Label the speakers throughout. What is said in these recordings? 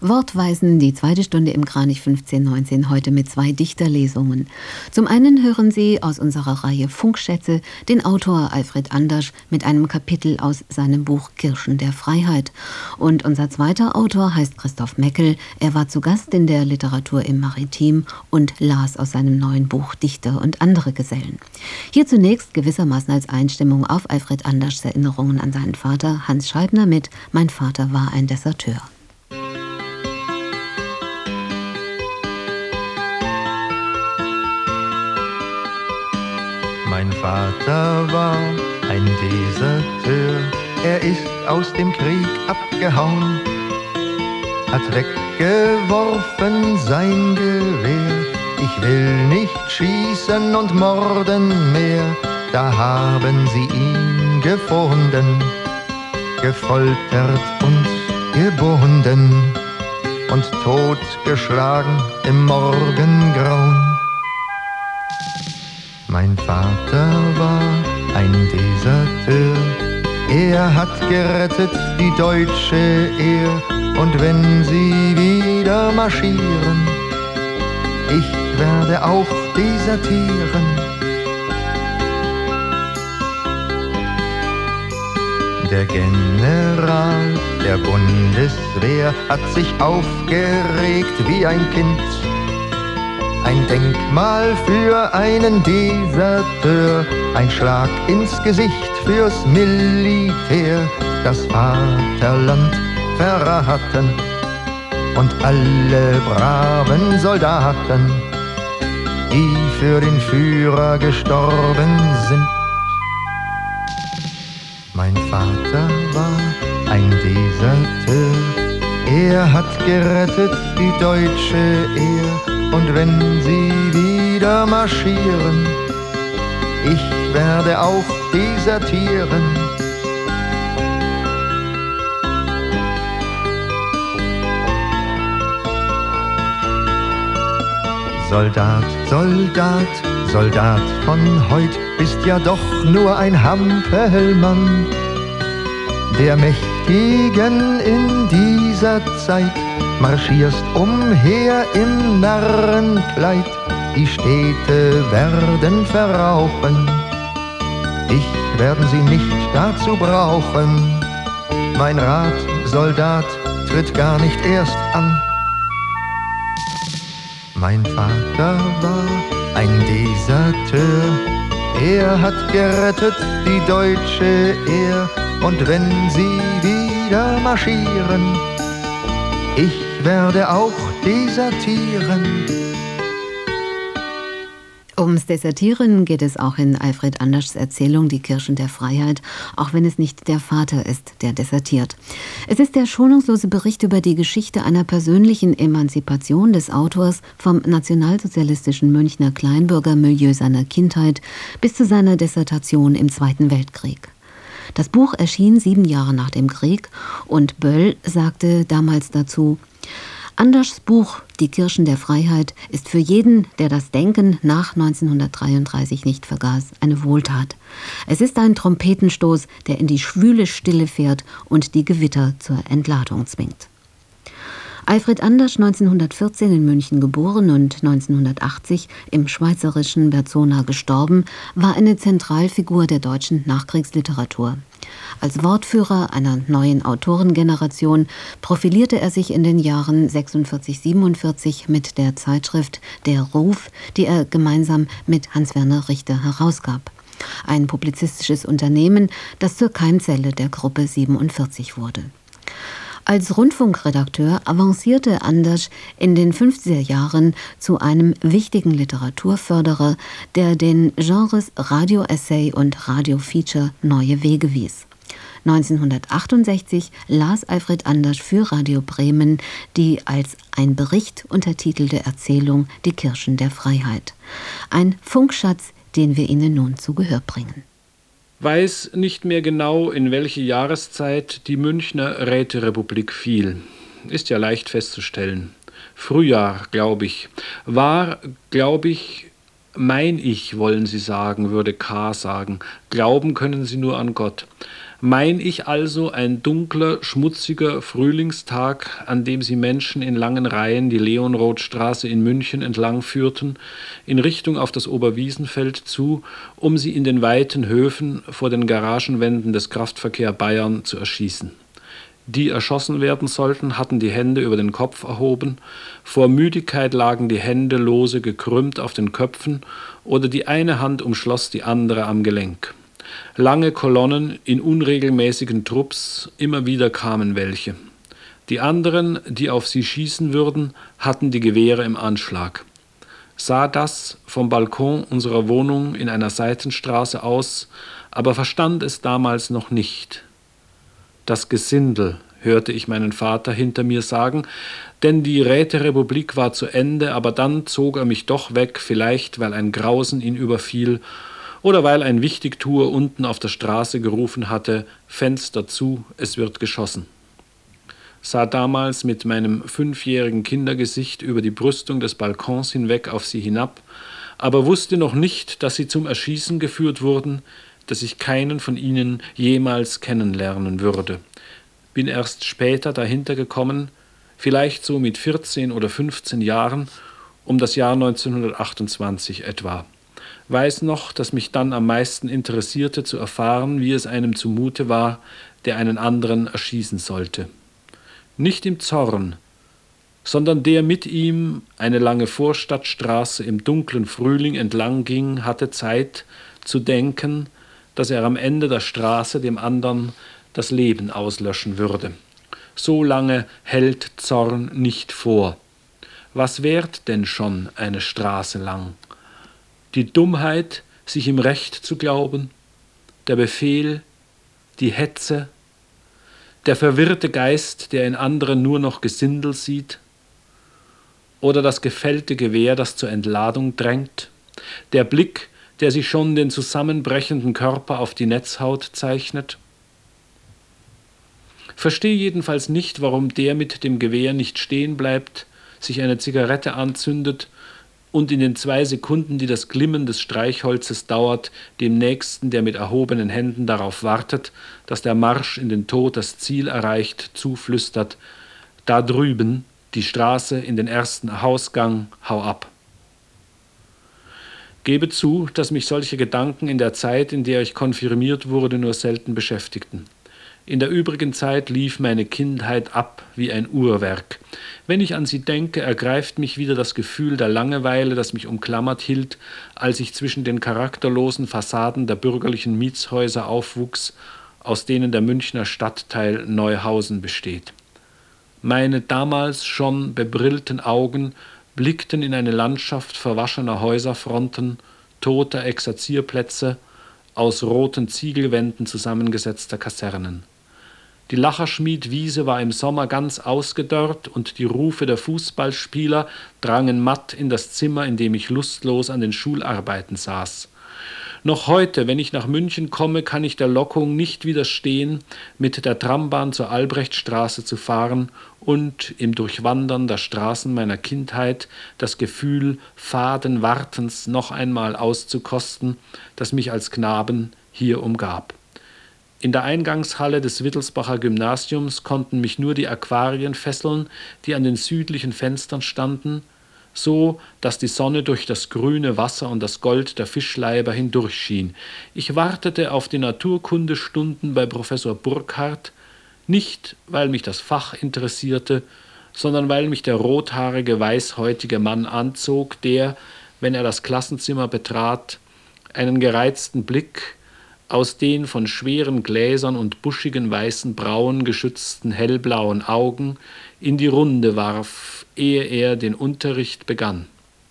Speaker 1: Wortweisen, die zweite Stunde im Kranich 1519, heute mit 2 Dichterlesungen. Zum einen hören Sie aus unserer Reihe Funkschätze den Autor Alfred Andersch mit einem Kapitel aus seinem Buch Kirschen der Freiheit. Und unser zweiter Autor heißt Christoph Meckel. Er war zu Gast in der Literatur im Maritim und las aus seinem neuen Buch Dichter und andere Gesellen. Hier zunächst gewissermaßen als Einstimmung auf Alfred Anderschs Erinnerungen an seinen Vater Hans Scheibner mit Mein Vater war ein Deserteur.
Speaker 2: Mein Vater war ein Deserteur, er ist aus dem Krieg abgehauen, hat weggeworfen sein Gewehr. Ich will nicht schießen und morden mehr, da haben sie ihn gefunden, gefoltert und gebunden und totgeschlagen im Morgengrauen. Mein Vater war ein Deserteur, er hat gerettet die deutsche Ehr. Und wenn sie wieder marschieren, ich werde auch desertieren. Der General der Bundeswehr hat sich aufgeregt wie ein Kind. Ein Denkmal für einen Deserteur, ein Schlag ins Gesicht fürs Militär, das Vaterland verraten und alle braven Soldaten, die für den Führer gestorben sind. Mein Vater war ein Deserteur, er hat gerettet die deutsche Ehr. Und wenn sie wieder marschieren, ich werde auch desertieren. Soldat, Soldat, Soldat von heut, bist ja doch nur ein Hampelmann. Der Mächtigen in dieser Zeit marschierst umher im Narrenkleid. Die Städte werden verrauchen, dich werden sie nicht dazu brauchen. Mein Rat, Soldat, tritt gar nicht erst an. Mein Vater war ein Deserteur, er hat gerettet die deutsche Ehr. Und wenn sie wieder marschieren, ich werde auch desertieren.
Speaker 1: Ums Desertieren geht es auch in Alfred Anderschs Erzählung Die Kirschen der Freiheit, auch wenn es nicht der Vater ist, der desertiert. Es ist der schonungslose Bericht über die Geschichte einer persönlichen Emanzipation des Autors vom nationalsozialistischen Münchner Kleinbürgermilieu seiner Kindheit bis zu seiner Dissertation im Zweiten Weltkrieg. Das Buch erschien 7 Jahre nach dem Krieg und Böll sagte damals dazu: Anderschs Buch Die Kirschen der Freiheit ist für jeden, der das Denken nach 1933 nicht vergaß, eine Wohltat. Es ist ein Trompetenstoß, der in die schwüle Stille fährt und die Gewitter zur Entladung zwingt. Alfred Andersch, 1914 in München geboren und 1980 im schweizerischen Berzona gestorben, war eine Zentralfigur der deutschen Nachkriegsliteratur. Als Wortführer einer neuen Autorengeneration profilierte er sich in den Jahren 46-47 mit der Zeitschrift Der Ruf, die er gemeinsam mit Hans-Werner Richter herausgab. Ein publizistisches Unternehmen, das zur Keimzelle der Gruppe 47 wurde. Als Rundfunkredakteur avancierte Andersch in den 50er Jahren zu einem wichtigen Literaturförderer, der den Genres Radio-Essay und Radio-Feature neue Wege wies. 1968 las Alfred Andersch für Radio Bremen die als ein Bericht untertitelte Erzählung Die Kirschen der Freiheit. Ein Funkschatz, den wir Ihnen nun zu Gehör bringen.
Speaker 3: Weiß nicht mehr genau, in welche Jahreszeit die Münchner Räterepublik fiel. Ist ja leicht festzustellen. Frühjahr, glaube ich. War, glaube ich, mein Ich, wollen Sie sagen, würde K. sagen. Glauben können Sie nur an Gott. Mein ich also ein dunkler, schmutziger Frühlingstag, an dem sie Menschen in langen Reihen die Leonrothstraße in München entlang führten, in Richtung auf das Oberwiesenfeld zu, um sie in den weiten Höfen vor den Garagenwänden des Kraftverkehr Bayern zu erschießen. Die erschossen werden sollten, hatten die Hände über den Kopf erhoben, vor Müdigkeit lagen die Hände lose gekrümmt auf den Köpfen oder die eine Hand umschloss die andere am Gelenk. Lange Kolonnen in unregelmäßigen Trupps, immer wieder kamen welche. Die anderen, die auf sie schießen würden, hatten die Gewehre im Anschlag. Sah das vom Balkon unserer Wohnung in einer Seitenstraße aus, aber verstand es damals noch nicht. Das Gesindel, hörte ich meinen Vater hinter mir sagen, denn die Räterepublik war zu Ende, aber dann zog er mich doch weg, vielleicht weil ein Grausen ihn überfiel oder weil ein Wichtigtuer unten auf der Straße gerufen hatte, Fenster zu, es wird geschossen. Sah damals mit meinem 5-jährigen Kindergesicht über die Brüstung des Balkons hinweg auf sie hinab, aber wusste noch nicht, dass sie zum Erschießen geführt wurden, dass ich keinen von ihnen jemals kennenlernen würde. Bin erst später dahinter gekommen, vielleicht so mit 14 oder 15 Jahren, um das Jahr 1928 etwa. Weiß noch, dass mich dann am meisten interessierte zu erfahren, wie es einem zumute war, der einen anderen erschießen sollte. Nicht im Zorn, sondern der mit ihm eine lange Vorstadtstraße im dunklen Frühling entlang ging, hatte Zeit zu denken, dass er am Ende der Straße dem anderen das Leben auslöschen würde. So lange hält Zorn nicht vor. Was währt denn schon eine Straße lang? Die Dummheit, sich im Recht zu glauben, der Befehl, die Hetze, der verwirrte Geist, der in anderen nur noch Gesindel sieht, oder das gefällte Gewehr, das zur Entladung drängt, der Blick, der sich schon den zusammenbrechenden Körper auf die Netzhaut zeichnet. Verstehe jedenfalls nicht, warum der mit dem Gewehr nicht stehen bleibt, sich eine Zigarette anzündet und in den 2 Sekunden, die das Glimmen des Streichholzes dauert, dem Nächsten, der mit erhobenen Händen darauf wartet, dass der Marsch in den Tod das Ziel erreicht, zuflüstert, da drüben, die Straße in den ersten Hausgang, hau ab. Gebe zu, dass mich solche Gedanken in der Zeit, in der ich konfirmiert wurde, nur selten beschäftigten. In der übrigen Zeit lief meine Kindheit ab wie ein Uhrwerk. Wenn ich an sie denke, ergreift mich wieder das Gefühl der Langeweile, das mich umklammert hielt, als ich zwischen den charakterlosen Fassaden der bürgerlichen Mietshäuser aufwuchs, aus denen der Münchner Stadtteil Neuhausen besteht. Meine damals schon bebrillten Augen blickten in eine Landschaft verwaschener Häuserfronten, toter Exerzierplätze, aus roten Ziegelwänden zusammengesetzter Kasernen. Die Lacherschmiedwiese war im Sommer ganz ausgedörrt und die Rufe der Fußballspieler drangen matt in das Zimmer, in dem ich lustlos an den Schularbeiten saß. Noch heute, wenn ich nach München komme, kann ich der Lockung nicht widerstehen, mit der Trambahn zur Albrechtstraße zu fahren und im Durchwandern der Straßen meiner Kindheit das Gefühl faden Wartens noch einmal auszukosten, das mich als Knaben hier umgab. In der Eingangshalle des Wittelsbacher Gymnasiums konnten mich nur die Aquarien fesseln, die an den südlichen Fenstern standen, so dass die Sonne durch das grüne Wasser und das Gold der Fischleiber hindurchschien. Ich wartete auf die Naturkundestunden bei Professor Burkhardt, nicht weil mich das Fach interessierte, sondern weil mich der rothaarige, weißhäutige Mann anzog, der, wenn er das Klassenzimmer betrat, einen gereizten Blick aus den von schweren Gläsern und buschigen weißen Brauen geschützten hellblauen Augen in die Runde warf, ehe er den Unterricht begann.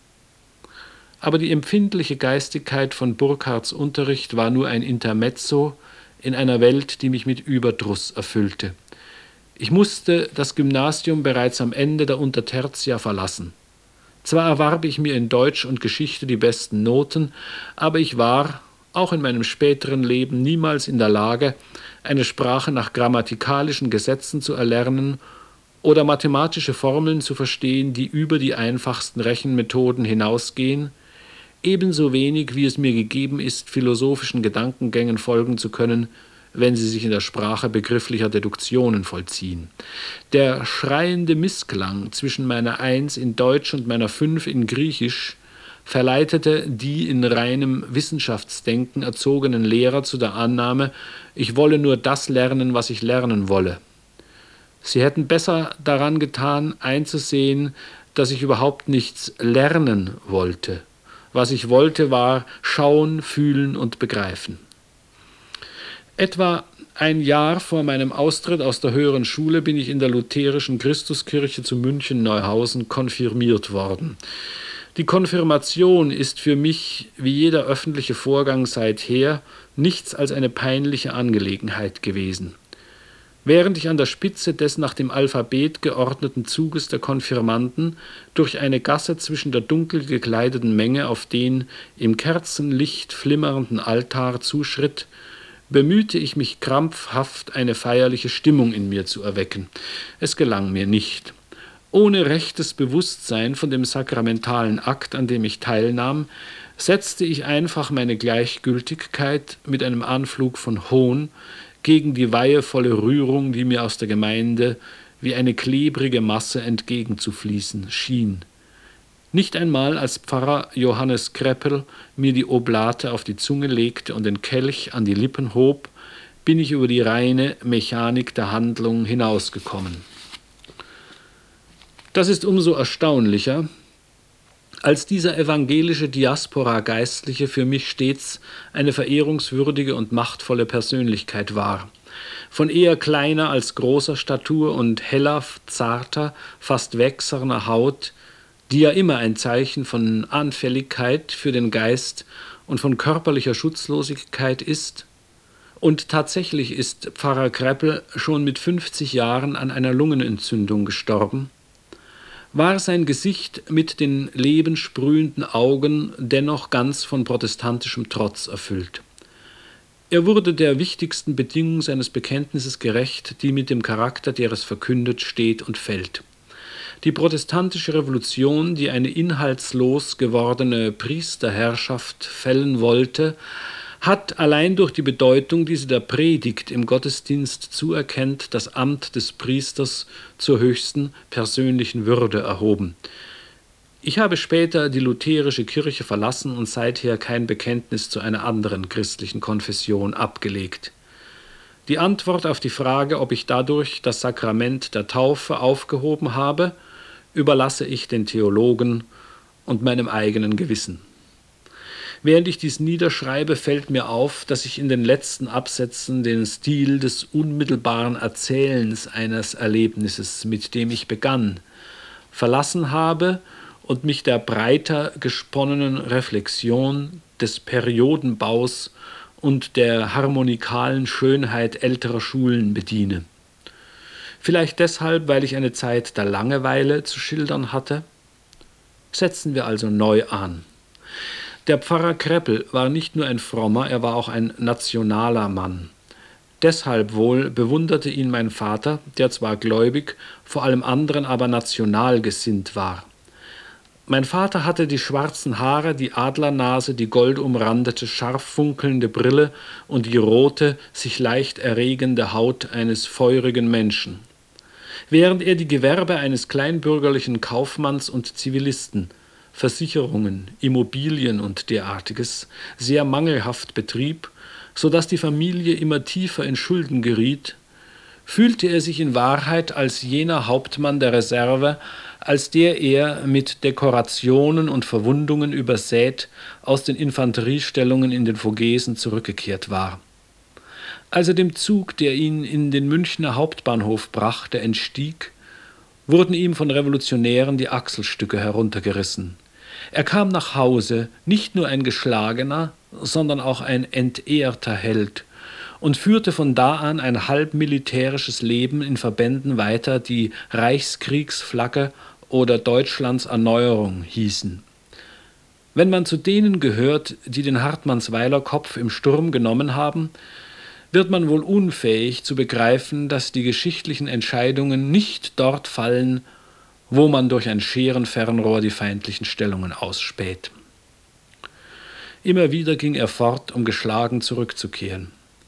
Speaker 3: Aber die empfindliche Geistigkeit von Burkhardts Unterricht war nur ein Intermezzo in einer Welt, die mich mit Überdruss erfüllte. Ich musste das Gymnasium bereits am Ende der Untertertia verlassen. Zwar erwarb ich mir in Deutsch und Geschichte die besten Noten, aber ich war, auch in meinem späteren Leben, niemals in der Lage, eine Sprache nach grammatikalischen Gesetzen zu erlernen oder mathematische Formeln zu verstehen, die über die einfachsten Rechenmethoden hinausgehen, ebenso wenig wie es mir gegeben ist, philosophischen Gedankengängen folgen zu können, wenn sie sich in der Sprache begrifflicher Deduktionen vollziehen. Der schreiende Missklang zwischen meiner 1 in Deutsch und meiner 5 in Griechisch verleitete die in reinem Wissenschaftsdenken erzogenen Lehrer zu der Annahme, ich wolle nur das lernen, was ich lernen wolle. Sie hätten besser daran getan, einzusehen, dass ich überhaupt nichts lernen wollte. Was ich wollte, war schauen, fühlen und begreifen. Etwa ein Jahr vor meinem Austritt aus der höheren Schule bin ich in der lutherischen Christuskirche zu München-Neuhausen konfirmiert worden. Die Konfirmation ist für mich, wie jeder öffentliche Vorgang seither, nichts als eine peinliche Angelegenheit gewesen. Während ich an der Spitze des nach dem Alphabet geordneten Zuges der Konfirmanden durch eine Gasse zwischen der dunkel gekleideten Menge auf den im Kerzenlicht flimmernden Altar zuschritt, bemühte ich mich krampfhaft, eine feierliche Stimmung in mir zu erwecken. Es gelang mir nicht. Ohne rechtes Bewusstsein von dem sakramentalen Akt, an dem ich teilnahm, setzte ich einfach meine Gleichgültigkeit mit einem Anflug von Hohn gegen die weihevolle Rührung, die mir aus der Gemeinde wie eine klebrige Masse entgegenzufließen schien. Nicht einmal als Pfarrer Johannes Kreppel mir die Oblate auf die Zunge legte und den Kelch an die Lippen hob, bin ich über die reine Mechanik der Handlung hinausgekommen. Das ist umso erstaunlicher, als dieser evangelische Diaspora-Geistliche für mich stets eine verehrungswürdige und machtvolle Persönlichkeit war. Von eher kleiner als großer Statur und heller, zarter, fast wächserner Haut, die ja immer ein Zeichen von Anfälligkeit für den Geist und von körperlicher Schutzlosigkeit ist. Und tatsächlich ist Pfarrer Kreppel schon mit 50 Jahren an einer Lungenentzündung gestorben, war sein Gesicht mit den lebenssprühenden Augen dennoch ganz von protestantischem Trotz erfüllt. Er wurde der wichtigsten Bedingung seines Bekenntnisses gerecht, die mit dem Charakter, der es verkündet, steht und fällt. Die protestantische Revolution, die eine inhaltslos gewordene Priesterherrschaft fällen wollte, hat allein durch die Bedeutung, die sie der Predigt im Gottesdienst zuerkennt, das Amt des Priesters zur höchsten persönlichen Würde erhoben. Ich habe später die lutherische Kirche verlassen und seither kein Bekenntnis zu einer anderen christlichen Konfession abgelegt. Die Antwort auf die Frage, ob ich dadurch das Sakrament der Taufe aufgehoben habe, überlasse ich den Theologen und meinem eigenen Gewissen. Während ich dies niederschreibe, fällt mir auf, dass ich in den letzten Absätzen den Stil des unmittelbaren Erzählens eines Erlebnisses, mit dem ich begann, verlassen habe und mich der breiter gesponnenen Reflexion des Periodenbaus und der harmonikalen Schönheit älterer Schulen bediene. Vielleicht deshalb, weil ich eine Zeit der Langeweile zu schildern hatte. Setzen wir also neu an. Der Pfarrer Kreppel war nicht nur ein frommer, er war auch ein nationaler Mann. Deshalb wohl bewunderte ihn mein Vater, der zwar gläubig, vor allem anderen aber national gesinnt war. Mein Vater hatte die schwarzen Haare, die Adlernase, die goldumrandete, scharf funkelnde Brille und die rote, sich leicht erregende Haut eines feurigen Menschen. Während er die Gewerbe eines kleinbürgerlichen Kaufmanns und Zivilisten, Versicherungen, Immobilien und derartiges, sehr mangelhaft betrieb, so dass die Familie immer tiefer in Schulden geriet, fühlte er sich in Wahrheit als jener Hauptmann der Reserve, als der er mit Dekorationen und Verwundungen übersät aus den Infanteriestellungen in den Vogesen zurückgekehrt war. Als er dem Zug, der ihn in den Münchner Hauptbahnhof brachte, entstieg, wurden ihm von Revolutionären die Achselstücke heruntergerissen. Er kam nach Hause, nicht nur ein geschlagener, sondern auch ein entehrter Held und führte von da an ein halb militärisches Leben in Verbänden weiter, die Reichskriegsflagge oder Deutschlands Erneuerung hießen. Wenn man zu denen gehört, die den Hartmannsweiler Kopf im Sturm genommen haben, wird man wohl unfähig zu begreifen, dass die geschichtlichen Entscheidungen nicht dort fallen, wo man durch ein Scherenfernrohr die feindlichen Stellungen ausspäht. Immer wieder ging er fort, um geschlagen zurückzukehren.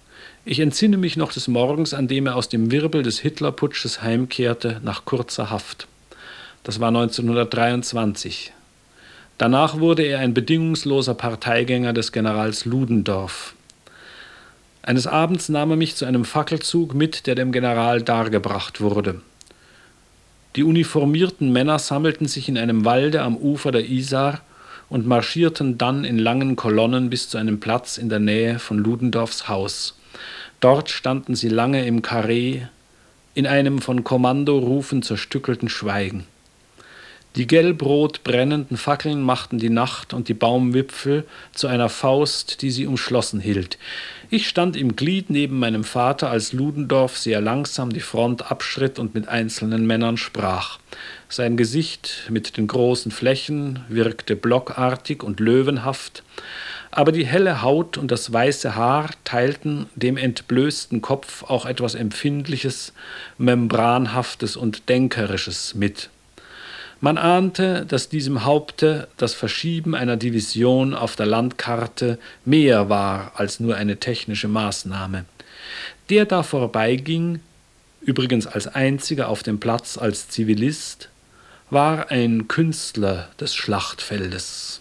Speaker 3: Ich entsinne mich noch des Morgens, an dem er aus dem Wirbel des Hitlerputsches heimkehrte nach kurzer Haft. Das war 1923. Danach wurde er ein bedingungsloser Parteigänger des Generals Ludendorff. Eines Abends nahm er mich zu einem Fackelzug mit, der dem General dargebracht wurde. Die uniformierten Männer sammelten sich in einem Walde am Ufer der Isar und marschierten dann in langen Kolonnen bis zu einem Platz in der Nähe von Ludendorffs Haus. Dort standen sie lange im Karree, in einem von Kommandorufen zerstückelten Schweigen. Die gelb-rot brennenden Fackeln machten die Nacht und die Baumwipfel zu einer Faust, die sie umschlossen hielt. Ich stand im Glied neben meinem Vater, als Ludendorff sehr langsam die Front abschritt und mit einzelnen Männern sprach. Sein Gesicht mit den großen Flächen wirkte blockartig und löwenhaft, aber die helle Haut und das weiße Haar teilten dem entblößten Kopf auch etwas Empfindliches, Membranhaftes und Denkerisches mit. Man ahnte, dass diesem Haupte das Verschieben einer Division auf der Landkarte mehr war als nur eine technische Maßnahme. Der da vorbeiging, übrigens als einziger auf dem Platz als Zivilist, war ein Künstler des Schlachtfeldes.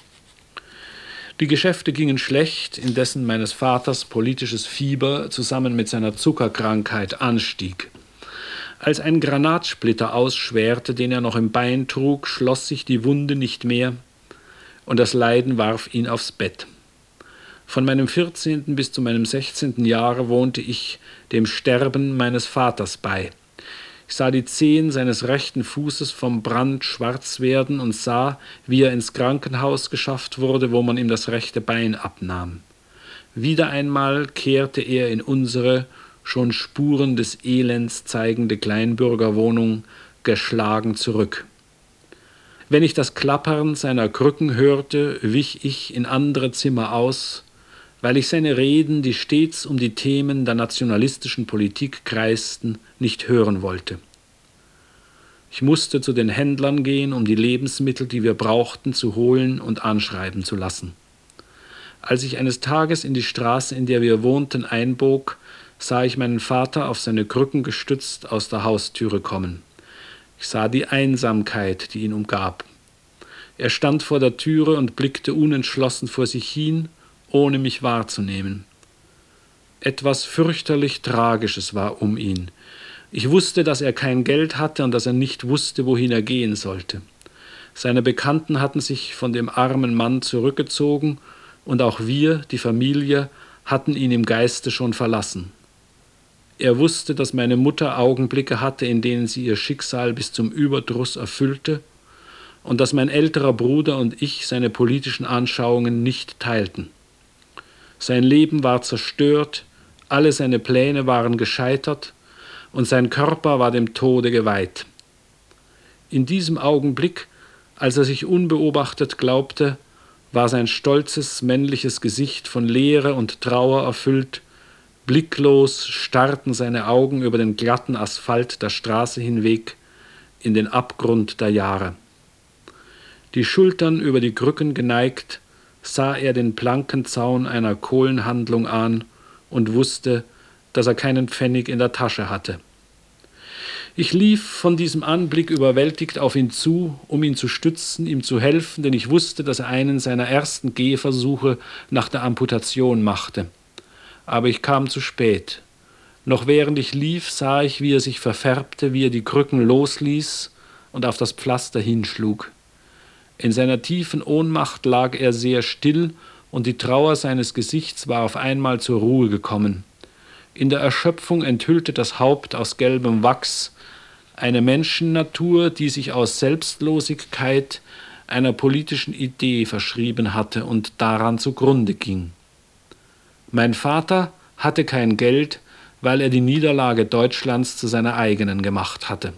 Speaker 3: Die Geschäfte gingen schlecht, indessen meines Vaters politisches Fieber zusammen mit seiner Zuckerkrankheit anstieg. Als ein Granatsplitter ausschwerte, den er noch im Bein trug, schloss sich die Wunde nicht mehr und das Leiden warf ihn aufs Bett. Von meinem 14. bis zu meinem 16. Jahre wohnte ich dem Sterben meines Vaters bei. Ich sah die Zehen seines rechten Fußes vom Brand schwarz werden und sah, wie er ins Krankenhaus geschafft wurde, wo man ihm das rechte Bein abnahm. Wieder einmal kehrte er in unsere schon Spuren des Elends zeigende Kleinbürgerwohnung geschlagen zurück. Wenn ich das Klappern seiner Krücken hörte, wich ich in andere Zimmer aus, weil ich seine Reden, die stets um die Themen der nationalistischen Politik kreisten, nicht hören wollte. Ich musste zu den Händlern gehen, um die Lebensmittel, die wir brauchten, zu holen und anschreiben zu lassen. Als ich eines Tages in die Straße, in der wir wohnten, einbog, sah ich meinen Vater auf seine Krücken gestützt aus der Haustüre kommen. Ich sah die Einsamkeit, die ihn umgab. Er stand vor der Türe und blickte unentschlossen vor sich hin, ohne mich wahrzunehmen. Etwas fürchterlich Tragisches war um ihn. Ich wusste, dass er kein Geld hatte und dass er nicht wusste, wohin er gehen sollte. Seine Bekannten hatten sich von dem armen Mann zurückgezogen und auch wir, die Familie, hatten ihn im Geiste schon verlassen. Er wusste, dass meine Mutter Augenblicke hatte, in denen sie ihr Schicksal bis zum Überdruss erfüllte und dass mein älterer Bruder und ich seine politischen Anschauungen nicht teilten. Sein Leben war zerstört, alle seine Pläne waren gescheitert und sein Körper war dem Tode geweiht. In diesem Augenblick, als er sich unbeobachtet glaubte, war sein stolzes männliches Gesicht von Leere und Trauer erfüllt. Blicklos starrten seine Augen über den glatten Asphalt der Straße hinweg in den Abgrund der Jahre. Die Schultern über die Krücken geneigt, sah er den Plankenzaun einer Kohlenhandlung an und wusste, dass er keinen Pfennig in der Tasche hatte. Ich lief von diesem Anblick überwältigt auf ihn zu, um ihn zu stützen, ihm zu helfen, denn ich wusste, dass er einen seiner ersten Gehversuche nach der Amputation machte. Aber ich kam zu spät. Noch während ich lief, sah ich, wie er sich verfärbte, wie er die Krücken losließ und auf das Pflaster hinschlug. In seiner tiefen Ohnmacht lag er sehr still und die Trauer seines Gesichts war auf einmal zur Ruhe gekommen. In der Erschöpfung enthüllte das Haupt aus gelbem Wachs eine Menschennatur, die sich aus Selbstlosigkeit einer politischen Idee verschrieben hatte und daran zugrunde ging. Mein Vater hatte kein Geld, weil er die Niederlage Deutschlands zu seiner eigenen gemacht hatte.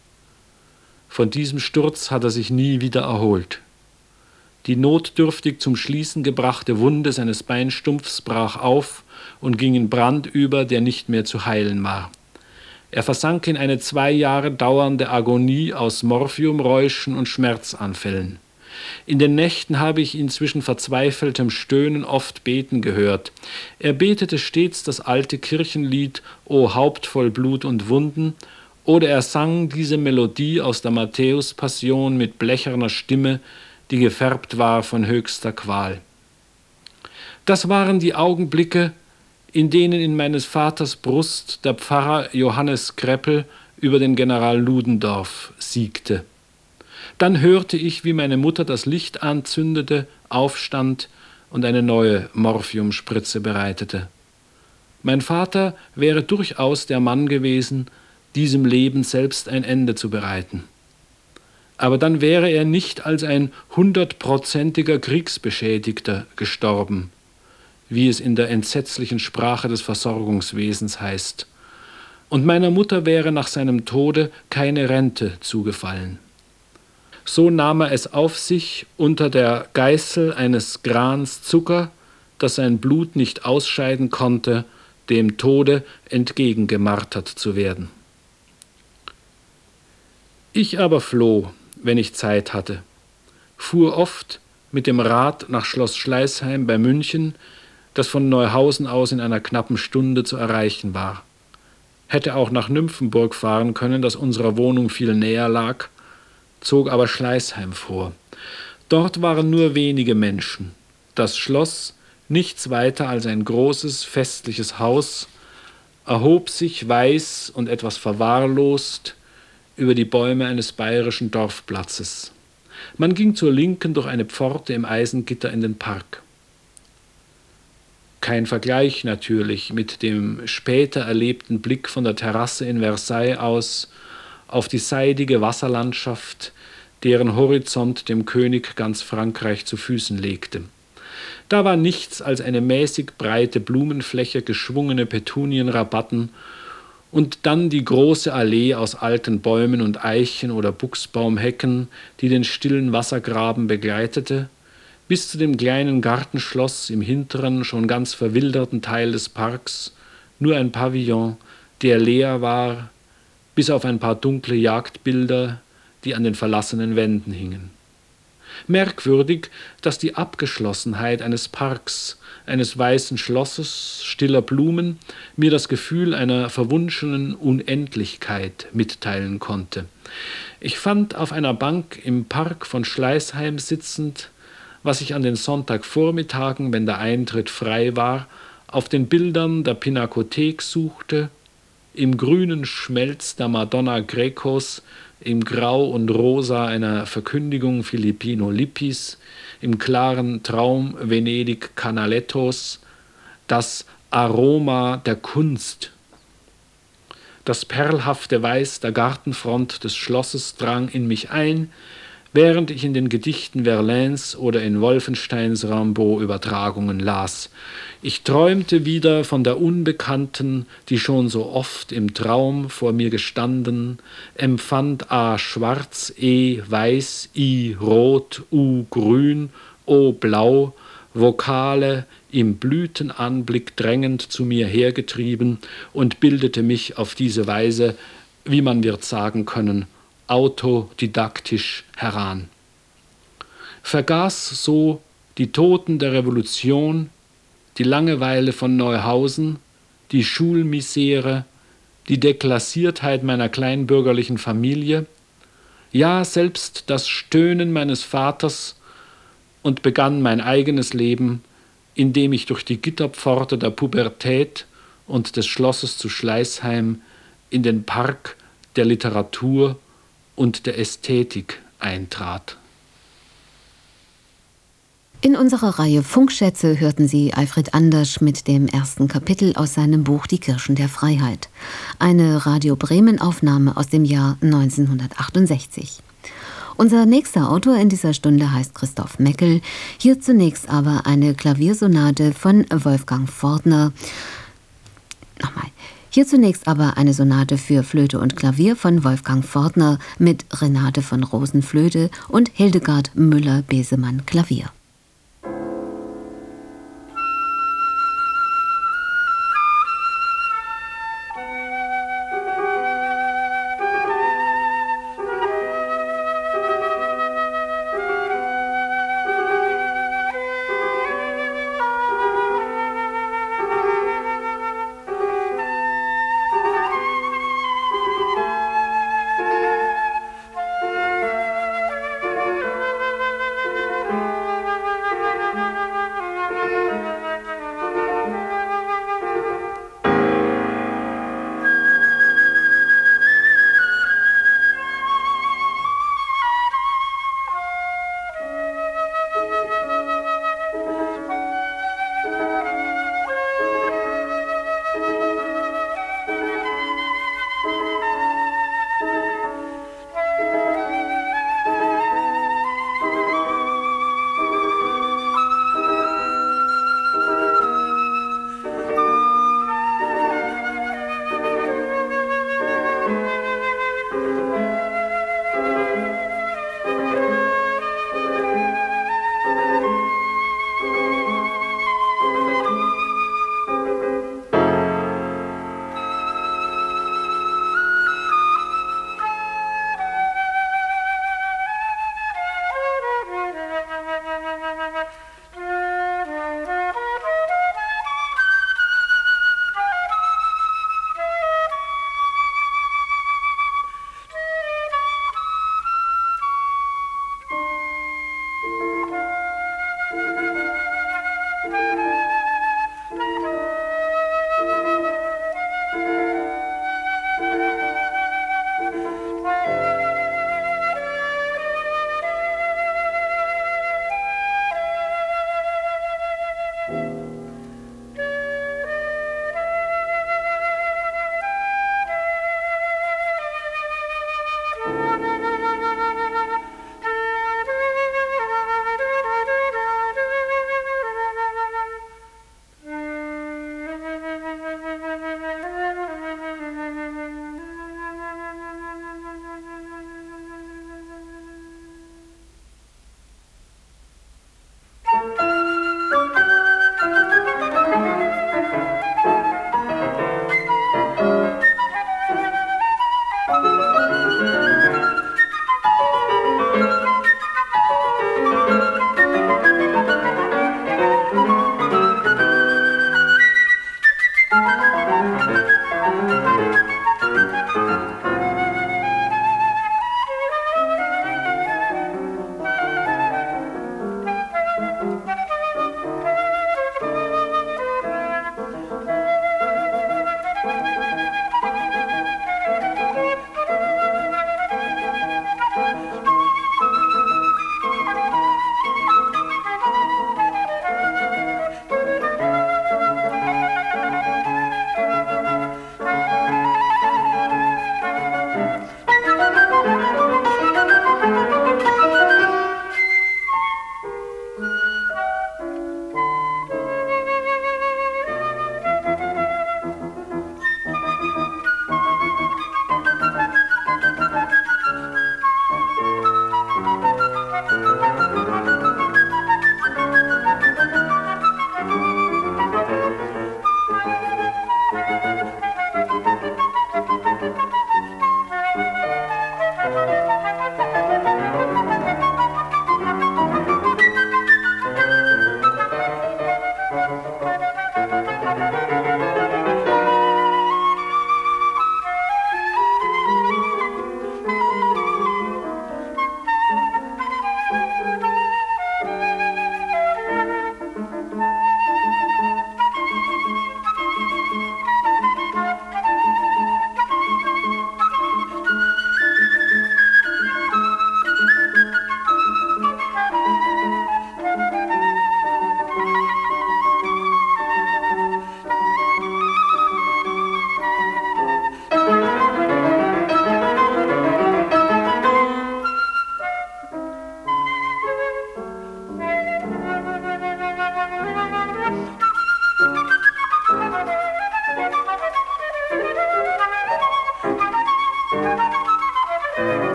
Speaker 3: Von diesem Sturz hat er sich nie wieder erholt. Die notdürftig zum Schließen gebrachte Wunde seines Beinstumpfs brach auf und ging in Brand über, der nicht mehr zu heilen war. Er versank in eine 2 Jahre dauernde Agonie aus Morphiumräuschen und Schmerzanfällen. In den Nächten habe ich ihn zwischen verzweifeltem Stöhnen oft beten gehört. Er betete stets das alte Kirchenlied »O Haupt voll Blut und Wunden«, oder er sang diese Melodie aus der Matthäus-Passion mit blecherner Stimme, die gefärbt war von höchster Qual. Das waren die Augenblicke, in denen in meines Vaters Brust der Pfarrer Johannes Kreppel über den General Ludendorff siegte. Dann hörte ich, wie meine Mutter das Licht anzündete, aufstand und eine neue Morphiumspritze bereitete. Mein Vater wäre durchaus der Mann gewesen, diesem Leben selbst ein Ende zu bereiten. Aber dann wäre er nicht als ein 100%iger Kriegsbeschädigter gestorben, wie es in der entsetzlichen Sprache des Versorgungswesens heißt. Und meiner Mutter wäre nach seinem Tode keine Rente zugefallen. So nahm er es auf sich, unter der Geißel eines Grans Zucker, das sein Blut nicht ausscheiden konnte, dem Tode entgegengemartert zu werden. Ich aber floh, wenn ich Zeit hatte, fuhr oft mit dem Rad nach Schloss Schleißheim bei München, das von Neuhausen aus in einer knappen Stunde zu erreichen war. Hätte auch nach Nymphenburg fahren können, das unserer Wohnung viel näher lag, zog aber Schleißheim vor. Dort waren nur wenige Menschen. Das Schloss, nichts weiter als ein großes, festliches Haus, erhob sich weiß und etwas verwahrlost über die Bäume eines bayerischen Dorfplatzes. Man ging zur Linken durch eine Pforte im Eisengitter in den Park. Kein Vergleich natürlich mit dem später erlebten Blick von der Terrasse in Versailles aus auf die seidige Wasserlandschaft, deren Horizont dem König ganz Frankreich zu Füßen legte. Da war nichts als eine mäßig breite Blumenfläche, geschwungene Petunienrabatten und dann die große Allee aus alten Bäumen und Eichen oder Buchsbaumhecken, die den stillen Wassergraben begleitete, bis zu dem kleinen Gartenschloss im hinteren, schon ganz verwilderten Teil des Parks, nur ein Pavillon, der leer war, bis auf ein paar dunkle Jagdbilder, die an den verlassenen Wänden hingen. Merkwürdig, dass die Abgeschlossenheit eines Parks, eines weißen Schlosses, stiller Blumen, mir das Gefühl einer verwunschenen Unendlichkeit mitteilen konnte. Ich fand auf einer Bank im Park von Schleißheim sitzend, was ich an den Sonntagvormittagen, wenn der Eintritt frei war, auf den Bildern der Pinakothek suchte, im grünen Schmelz der Madonna Grecos, im Grau und Rosa einer Verkündigung Filippino Lippis, im klaren Traum Venedig Canalettos, das Aroma der Kunst. Das perlhafte Weiß der Gartenfront des Schlosses drang in mich ein, während ich in den Gedichten Verlaines oder in Wolfensteins Rimbaud-Übertragungen las. Ich träumte wieder von der Unbekannten, die schon so oft im Traum vor mir gestanden, empfand A schwarz, E weiß, I rot, U grün, O blau, Vokale im Blütenanblick drängend zu mir hergetrieben und bildete mich auf diese Weise, wie man wird sagen können, autodidaktisch heran. Vergaß so die Toten der Revolution, die Langeweile von Neuhausen, die Schulmisere, die Deklassiertheit meiner kleinbürgerlichen Familie, ja selbst das Stöhnen meines Vaters und begann mein eigenes Leben, indem ich durch die Gitterpforte der Pubertät und des Schlosses zu Schleißheim in den Park der Literatur und der Ästhetik eintrat.
Speaker 1: In unserer Reihe Funkschätze hörten Sie Alfred Andersch mit dem ersten Kapitel aus seinem Buch Die Kirschen der Freiheit. Eine Radio Bremen-Aufnahme aus dem Jahr 1968. Unser nächster Autor in dieser Stunde heißt Christoph Meckel. Hier zunächst aber eine Klaviersonate von Wolfgang Fortner. Hier zunächst aber eine Sonate für Flöte und Klavier von Wolfgang Fortner mit Renate von Rosen Flöte und Hildegard Müller-Besemann Klavier.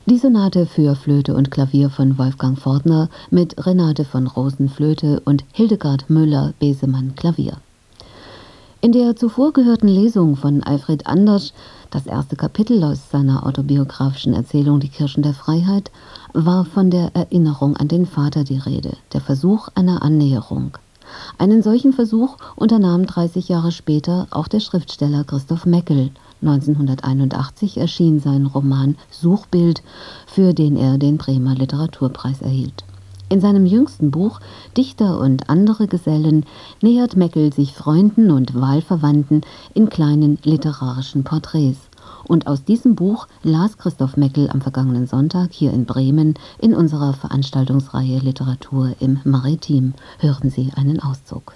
Speaker 1: Die Sonate für Flöte und Klavier von Wolfgang Fortner mit Renate von Rosen Flöte und Hildegard Müller-Besemann Klavier. In der zuvor gehörten Lesung von Alfred Andersch, das erste Kapitel aus seiner autobiografischen Erzählung Die Kirschen der Freiheit, war von der Erinnerung an den Vater die Rede, der Versuch einer Annäherung. Einen solchen Versuch unternahm 30 Jahre später auch der Schriftsteller Christoph Meckel. 1981 erschien sein Roman Suchbild, für den er den Bremer Literaturpreis erhielt. In seinem jüngsten Buch Dichter und andere Gesellen nähert Meckel sich Freunden und Wahlverwandten in kleinen literarischen Porträts. Und aus diesem Buch las Christoph Meckel am vergangenen Sonntag hier in Bremen in unserer Veranstaltungsreihe Literatur im Maritim. Hören Sie einen Auszug.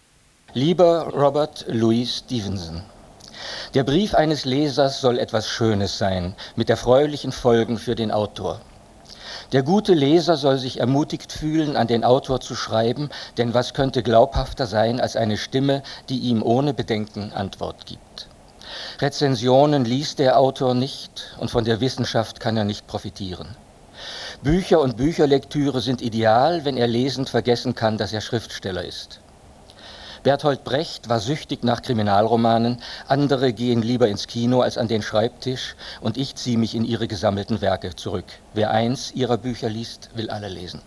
Speaker 4: Lieber Robert Louis Stevenson, der Brief eines Lesers soll etwas Schönes sein, mit erfreulichen Folgen für den Autor. Der gute Leser soll sich ermutigt fühlen, an den Autor zu schreiben, denn was könnte glaubhafter sein als eine Stimme, die ihm ohne Bedenken Antwort gibt. Rezensionen liest der Autor nicht und von der Wissenschaft kann er nicht profitieren. Bücher und Bücherlektüre sind ideal, wenn er lesend vergessen kann, dass er Schriftsteller ist. Bertolt Brecht war süchtig nach Kriminalromanen, andere gehen lieber ins Kino als an den Schreibtisch und ich ziehe mich in ihre gesammelten Werke zurück. Wer eins ihrer Bücher liest, will alle lesen.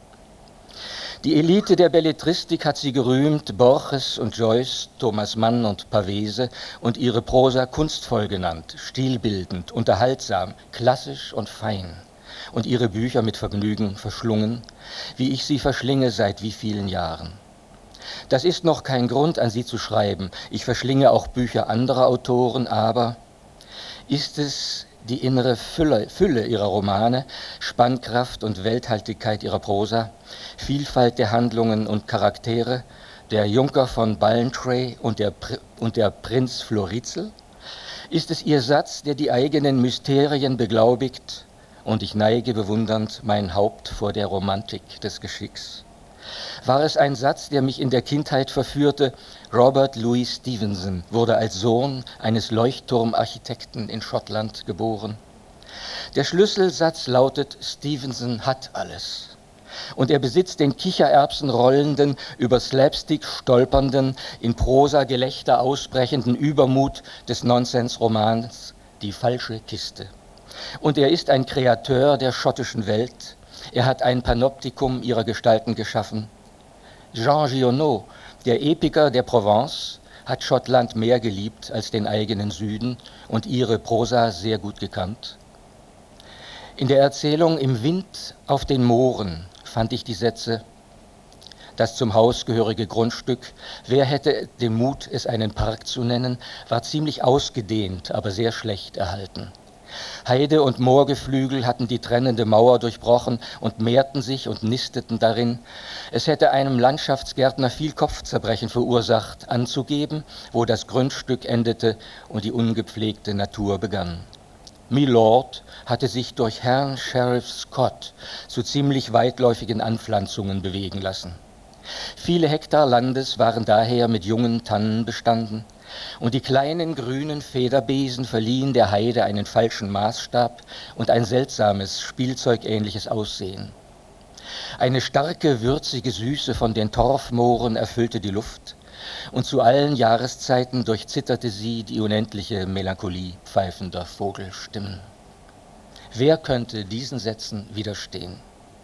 Speaker 4: Die Elite der Belletristik hat sie gerühmt, Borges und Joyce, Thomas Mann und Pavese und ihre Prosa kunstvoll genannt, stilbildend, unterhaltsam, klassisch und fein und ihre Bücher mit Vergnügen verschlungen, wie ich sie verschlinge seit wie vielen Jahren. Das ist noch kein Grund, an sie zu schreiben. Ich verschlinge auch Bücher anderer Autoren, aber ist es die innere Fülle ihrer Romane, Spannkraft und Welthaltigkeit ihrer Prosa, Vielfalt der Handlungen und Charaktere, der Junker von Ballantrae und der Prinz Florizel? Ist es ihr Satz, der die eigenen Mysterien beglaubigt, und ich neige bewundernd mein Haupt vor der Romantik des Geschicks? War es ein Satz, der mich in der Kindheit verführte? Robert Louis Stevenson wurde als Sohn eines Leuchtturmarchitekten in Schottland geboren. Der Schlüsselsatz lautet: Stevenson hat alles. Und er besitzt den Kichererbsen rollenden, über Slapstick stolpernden, in Prosa-Gelächter ausbrechenden Übermut des Nonsensromans Die falsche Kiste. Und er ist ein Kreateur der schottischen Welt. Er hat ein Panoptikum ihrer Gestalten geschaffen. Jean Giono, der Epiker der Provence, hat Schottland mehr geliebt als den eigenen Süden und ihre Prosa sehr gut gekannt. In der Erzählung Im Wind auf den Mooren fand ich die Sätze: Das zum Haus gehörige Grundstück, wer hätte den Mut, es einen Park zu nennen, war ziemlich ausgedehnt, aber sehr schlecht erhalten. Heide- und Moorgeflügel hatten die trennende Mauer durchbrochen und mehrten sich und nisteten darin. Es hätte einem Landschaftsgärtner viel Kopfzerbrechen verursacht, anzugeben, wo das Grundstück endete und die ungepflegte Natur begann. Milord hatte sich durch Herrn Sheriff Scott zu ziemlich weitläufigen Anpflanzungen bewegen lassen. Viele Hektar Landes waren daher mit jungen Tannen bestanden, und die kleinen grünen Federbesen verliehen der Heide einen falschen Maßstab und ein seltsames, spielzeugähnliches Aussehen. Eine starke, würzige Süße von den Torfmooren erfüllte die Luft, und zu allen Jahreszeiten durchzitterte sie die unendliche Melancholie pfeifender Vogelstimmen. Wer könnte diesen Sätzen widerstehen?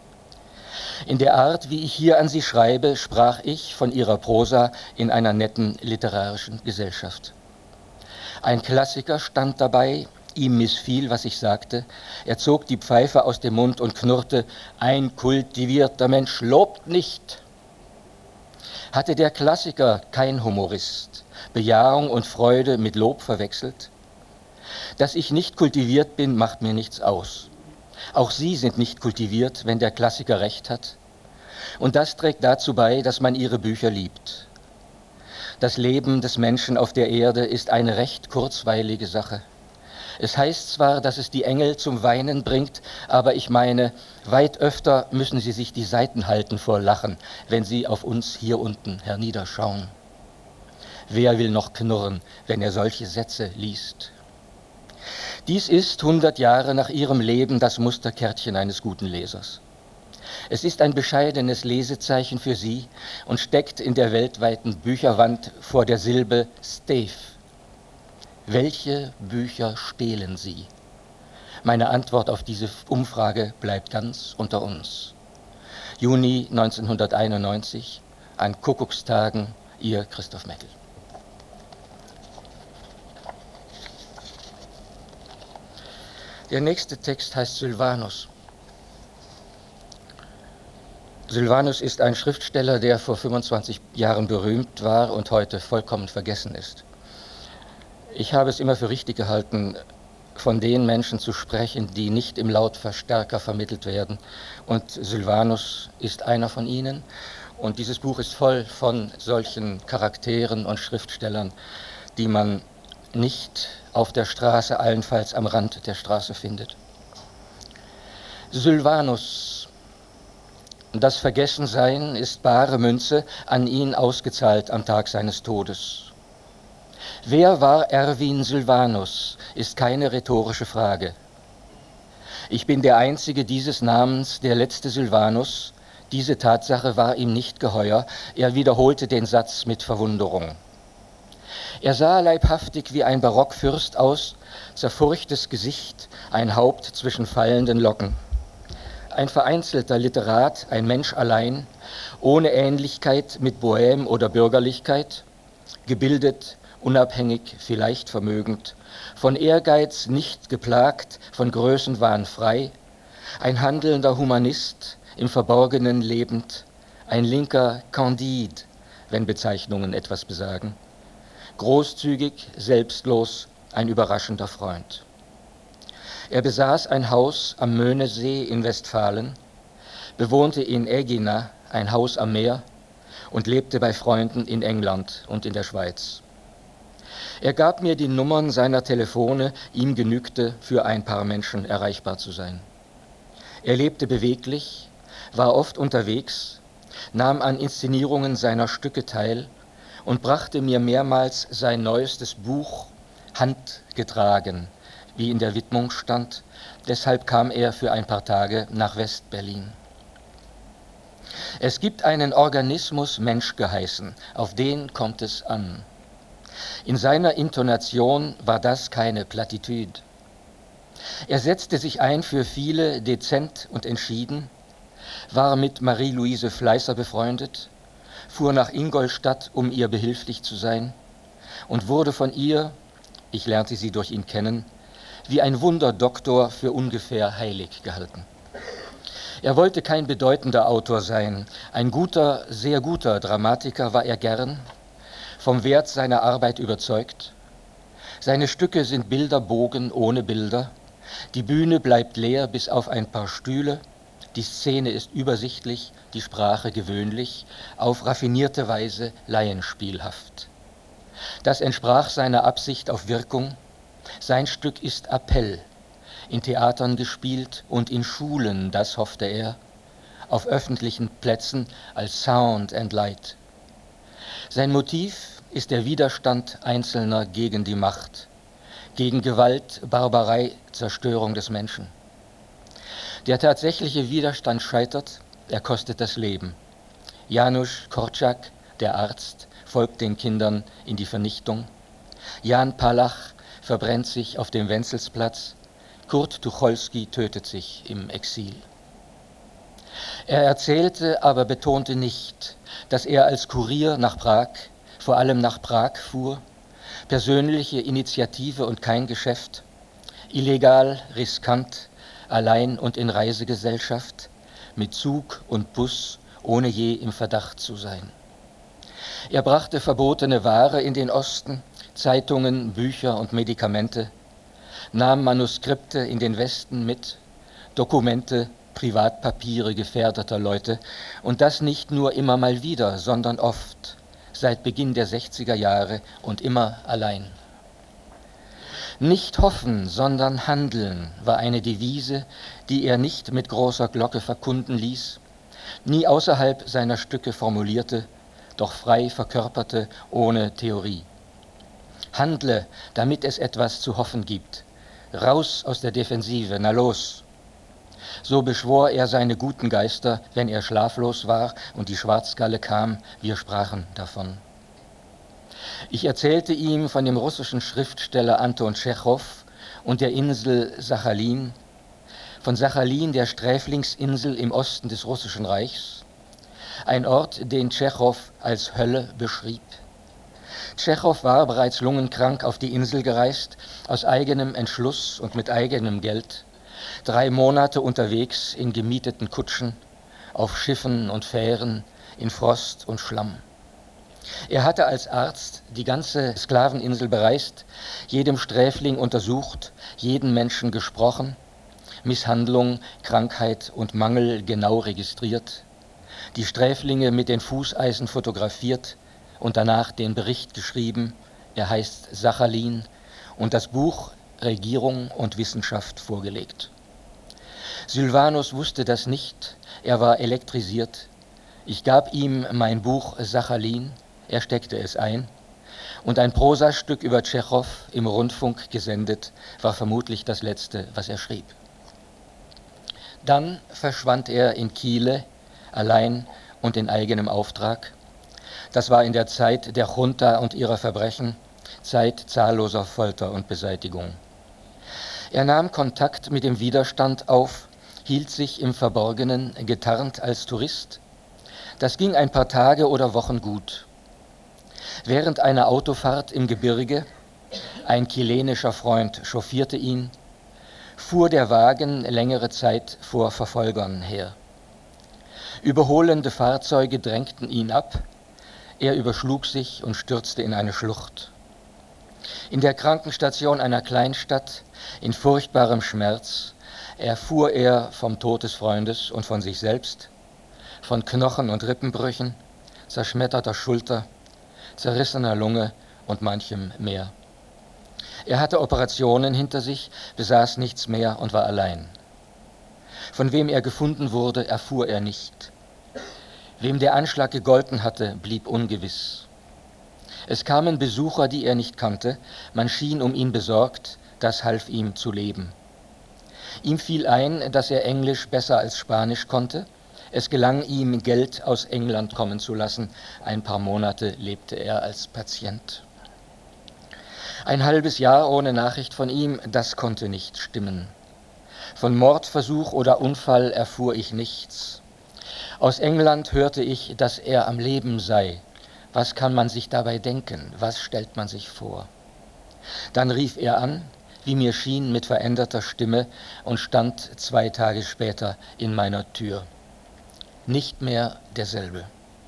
Speaker 4: In der Art, wie ich hier an sie schreibe, sprach ich von ihrer Prosa in einer netten literarischen Gesellschaft. Ein Klassiker stand dabei, ihm missfiel, was ich sagte. Er zog die Pfeife aus dem Mund und knurrte: Ein kultivierter Mensch lobt nicht. Hatte der Klassiker, kein Humorist, Bejahung und Freude mit Lob verwechselt? Dass ich nicht kultiviert bin, macht mir nichts aus. Auch Sie sind nicht kultiviert, wenn der Klassiker recht hat. Und das trägt dazu bei, dass man Ihre Bücher liebt. Das Leben des Menschen auf der Erde ist eine recht kurzweilige Sache. Es heißt zwar, dass es die Engel zum Weinen bringt, aber ich meine, weit öfter müssen sie sich die Seiten halten vor Lachen, wenn sie auf uns hier unten herniederschauen. Wer will noch knurren, wenn er solche Sätze liest? Dies ist 100 Jahre nach ihrem Leben das Musterkärtchen eines guten Lesers. Es ist ein bescheidenes Lesezeichen für sie und steckt in der weltweiten Bücherwand vor der Silbe Stave. Welche Bücher stehlen Sie? Meine Antwort auf diese Umfrage bleibt ganz unter uns. Juni 1991, an Kuckuckstagen, Ihr Christoph Meckel. Der nächste Text heißt Sylvanus. Sylvanus ist ein Schriftsteller, der vor 25 Jahren berühmt war und heute vollkommen vergessen ist. Ich habe es immer für richtig gehalten, von den Menschen zu sprechen, die nicht im Lautverstärker vermittelt werden. Und Sylvanus ist einer von ihnen. Und dieses Buch ist voll von solchen Charakteren und Schriftstellern, die man nicht auf der Straße, allenfalls am Rand der Straße findet. Sylvanus. Das Vergessensein ist bare Münze, an ihn ausgezahlt am Tag seines Todes. Wer war Erwin Sylvanus, ist keine rhetorische Frage. Ich bin der Einzige dieses Namens, der letzte Sylvanus. Diese Tatsache war ihm nicht geheuer. Er wiederholte den Satz mit Verwunderung. Er sah leibhaftig wie ein Barockfürst aus, zerfurchtes Gesicht, ein Haupt zwischen fallenden Locken. Ein vereinzelter Literat, ein Mensch allein, ohne Ähnlichkeit mit Bohème oder Bürgerlichkeit, gebildet, unabhängig, vielleicht vermögend, von Ehrgeiz nicht geplagt, von Größenwahn frei, ein handelnder Humanist, im Verborgenen lebend, ein linker Candide, wenn Bezeichnungen etwas besagen, großzügig, selbstlos, ein überraschender Freund. Er besaß ein Haus am Möhnesee in Westfalen, bewohnte in Egina ein Haus am Meer und lebte bei Freunden in England und in der Schweiz. Er gab mir die Nummern seiner Telefone, ihm genügte, für ein paar Menschen erreichbar zu sein. Er lebte beweglich, war oft unterwegs, nahm an Inszenierungen seiner Stücke teil und brachte mir mehrmals sein neuestes Buch handgetragen, wie in der Widmung stand. Deshalb kam er für ein paar Tage nach West-Berlin. Es gibt einen Organismus Mensch geheißen, auf den kommt es an. In seiner Intonation war das keine Plattitüde. Er setzte sich ein für viele dezent und entschieden, war mit Marie-Louise Fleißer befreundet, fuhr nach Ingolstadt, um ihr behilflich zu sein, und wurde von ihr, ich lernte sie durch ihn kennen, wie ein Wunderdoktor für ungefähr heilig gehalten. Er wollte kein bedeutender Autor sein, ein guter, sehr guter Dramatiker war er gern, vom Wert seiner Arbeit überzeugt. Seine Stücke sind Bilderbogen ohne Bilder, die Bühne bleibt leer bis auf ein paar Stühle, die Szene ist übersichtlich, die Sprache gewöhnlich, auf raffinierte Weise laienspielhaft. Das entsprach seiner Absicht auf Wirkung. Sein Stück ist Appell, in Theatern gespielt und in Schulen, das hoffte er, auf öffentlichen Plätzen als Sound and Light. Sein Motiv ist der Widerstand Einzelner gegen die Macht, gegen Gewalt, Barbarei, Zerstörung des Menschen. Der tatsächliche Widerstand scheitert, er kostet das Leben. Janusz Korczak, der Arzt, folgt den Kindern in die Vernichtung. Jan Palach verbrennt sich auf dem Wenzelsplatz. Kurt Tucholsky tötet sich im Exil. Er erzählte, aber betonte nicht, dass er als Kurier nach Prag, vor allem nach Prag fuhr, persönliche Initiative und kein Geschäft, illegal, riskant, allein und in Reisegesellschaft, mit Zug und Bus, ohne je im Verdacht zu sein. Er brachte verbotene Ware in den Osten, Zeitungen, Bücher und Medikamente, nahm Manuskripte in den Westen mit, Dokumente, Privatpapiere gefährdeter Leute, und das nicht nur immer mal wieder, sondern oft, seit Beginn der 60er Jahre und immer allein. Nicht hoffen, sondern handeln war eine Devise, die er nicht mit großer Glocke verkunden ließ, nie außerhalb seiner Stücke formulierte, doch frei verkörperte, ohne Theorie. Handle, damit es etwas zu hoffen gibt. raus aus der Defensive, na los. So beschwor er seine guten Geister, wenn er schlaflos war und die Schwarzgalle kam, wir sprachen davon. Ich erzählte ihm von dem russischen Schriftsteller Anton Tschechow und der Insel Sachalin, von Sachalin, der Sträflingsinsel im Osten des Russischen Reichs, ein Ort, den Tschechow als Hölle beschrieb. Tschechow war bereits lungenkrank auf die Insel gereist, aus eigenem Entschluss und mit eigenem Geld, 3 Monate unterwegs in gemieteten Kutschen, auf Schiffen und Fähren, in Frost und Schlamm. Er hatte als Arzt die ganze Sklaveninsel bereist, jedem Sträfling untersucht, jeden Menschen gesprochen, Misshandlung, Krankheit und Mangel genau registriert, die Sträflinge mit den Fußeisen fotografiert und danach den Bericht geschrieben, er heißt Sachalin, und das Buch Regierung und Wissenschaft vorgelegt. Sylvanus wusste das nicht, er war elektrisiert. Ich gab ihm mein Buch Sachalin, er steckte es ein, und ein Prosastück über Tschechow im Rundfunk gesendet, war vermutlich das letzte, was er schrieb. Dann verschwand er in Chile, allein und in eigenem Auftrag. Das war in der Zeit der Junta und ihrer Verbrechen, Zeit zahlloser Folter und Beseitigung. Er nahm Kontakt mit dem Widerstand auf, hielt sich im Verborgenen, getarnt als Tourist. Das ging ein paar Tage oder Wochen gut. Während einer Autofahrt im Gebirge, ein chilenischer Freund chauffierte ihn, fuhr der Wagen längere Zeit vor Verfolgern her. Überholende Fahrzeuge drängten ihn ab, er überschlug sich und stürzte in eine Schlucht. In der Krankenstation einer Kleinstadt, in furchtbarem Schmerz, erfuhr er vom Tod des Freundes und von sich selbst, von Knochen- und Rippenbrüchen, zerschmetterter Schulter, zerrissener Lunge und manchem mehr. Er hatte Operationen hinter sich, besaß nichts mehr und war allein. Von wem er gefunden wurde, erfuhr er nicht. Wem der Anschlag gegolten hatte, blieb ungewiss. Es kamen Besucher, die er nicht kannte, man schien um ihn besorgt, das half ihm zu leben. Ihm fiel ein, dass er Englisch besser als Spanisch konnte. Es gelang ihm, Geld aus England kommen zu lassen. Ein paar Monate lebte er als Patient. Ein halbes Jahr ohne Nachricht von ihm, das konnte nicht stimmen. Von Mordversuch oder Unfall erfuhr ich nichts. Aus England hörte ich, dass er am Leben sei. Was kann man sich dabei denken? Was stellt man sich vor? Dann rief er an, wie mir schien, mit veränderter Stimme und stand 2 Tage später in meiner Tür. Nicht mehr derselbe.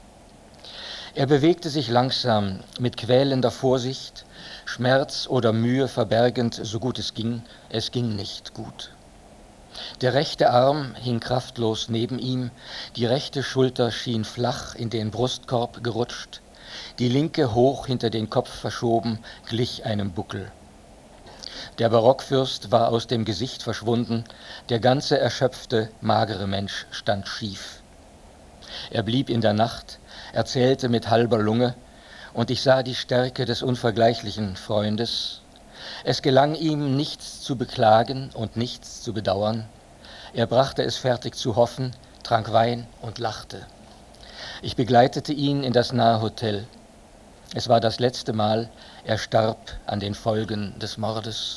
Speaker 4: Er bewegte sich langsam, mit quälender Vorsicht, Schmerz oder Mühe verbergend, so gut es ging nicht gut. Der rechte Arm hing kraftlos neben ihm, die rechte Schulter schien flach in den Brustkorb gerutscht, die linke hoch hinter den Kopf verschoben, glich einem Buckel. Der Barockfürst war aus dem Gesicht verschwunden, der ganze erschöpfte, magere Mensch stand schief. Er blieb in der Nacht, erzählte mit halber Lunge, und ich sah die Stärke des unvergleichlichen Freundes. Es gelang ihm, nichts zu beklagen und nichts zu bedauern. Er brachte es fertig zu hoffen, trank Wein und lachte. Ich begleitete ihn in das nahe Hotel. Es war das letzte Mal, er starb an den Folgen des Mordes.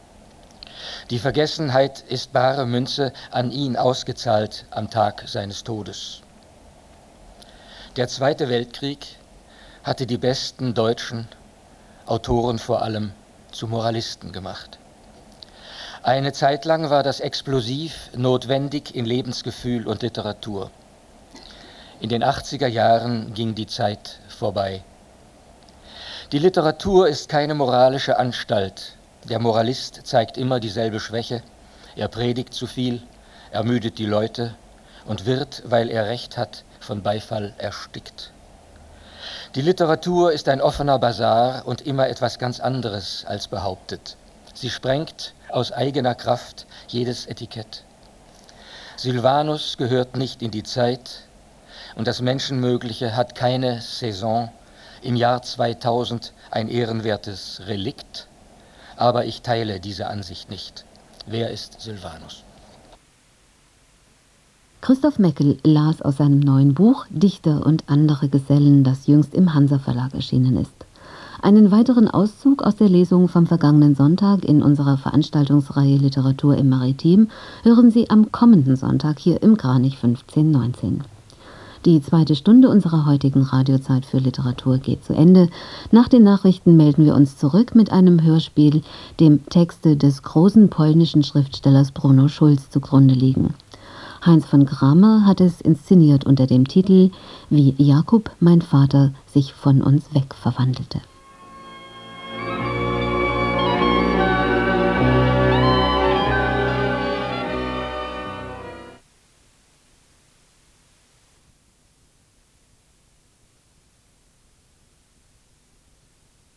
Speaker 4: Die Vergessenheit ist bare Münze, an ihn ausgezahlt am Tag seines Todes. Der Zweite Weltkrieg hatte die besten Deutschen, Autoren vor allem, zu Moralisten gemacht. Eine Zeit lang war das explosiv notwendig in Lebensgefühl und Literatur. In den 80er Jahren ging die Zeit vorbei. Die Literatur ist keine moralische Anstalt. Der Moralist zeigt immer dieselbe Schwäche. Er predigt zu viel, ermüdet die Leute und wird, weil er Recht hat, von Beifall erstickt. Die Literatur ist ein offener Basar und immer etwas ganz anderes als behauptet. Sie sprengt aus eigener Kraft jedes Etikett. Sylvanus gehört nicht in die Zeit und das Menschenmögliche hat keine Saison, im Jahr 2000 ein ehrenwertes Relikt, aber ich teile diese Ansicht nicht. Wer ist Sylvanus?
Speaker 1: Christoph Meckel las aus seinem neuen Buch Dichter und andere Gesellen, das jüngst im Hansa Verlag erschienen ist. Einen weiteren Auszug aus der Lesung vom vergangenen Sonntag in unserer Veranstaltungsreihe Literatur im Maritim hören Sie am kommenden Sonntag hier im Kranich 1519. Die zweite Stunde unserer heutigen Radiozeit für Literatur geht zu Ende. Nach den Nachrichten melden wir uns zurück mit einem Hörspiel, dem Texte des großen polnischen Schriftstellers Bruno Schulz zugrunde liegen. Heinz von Kramer hat es inszeniert unter dem Titel »Wie Jakub, mein Vater, sich von uns weg verwandelte«.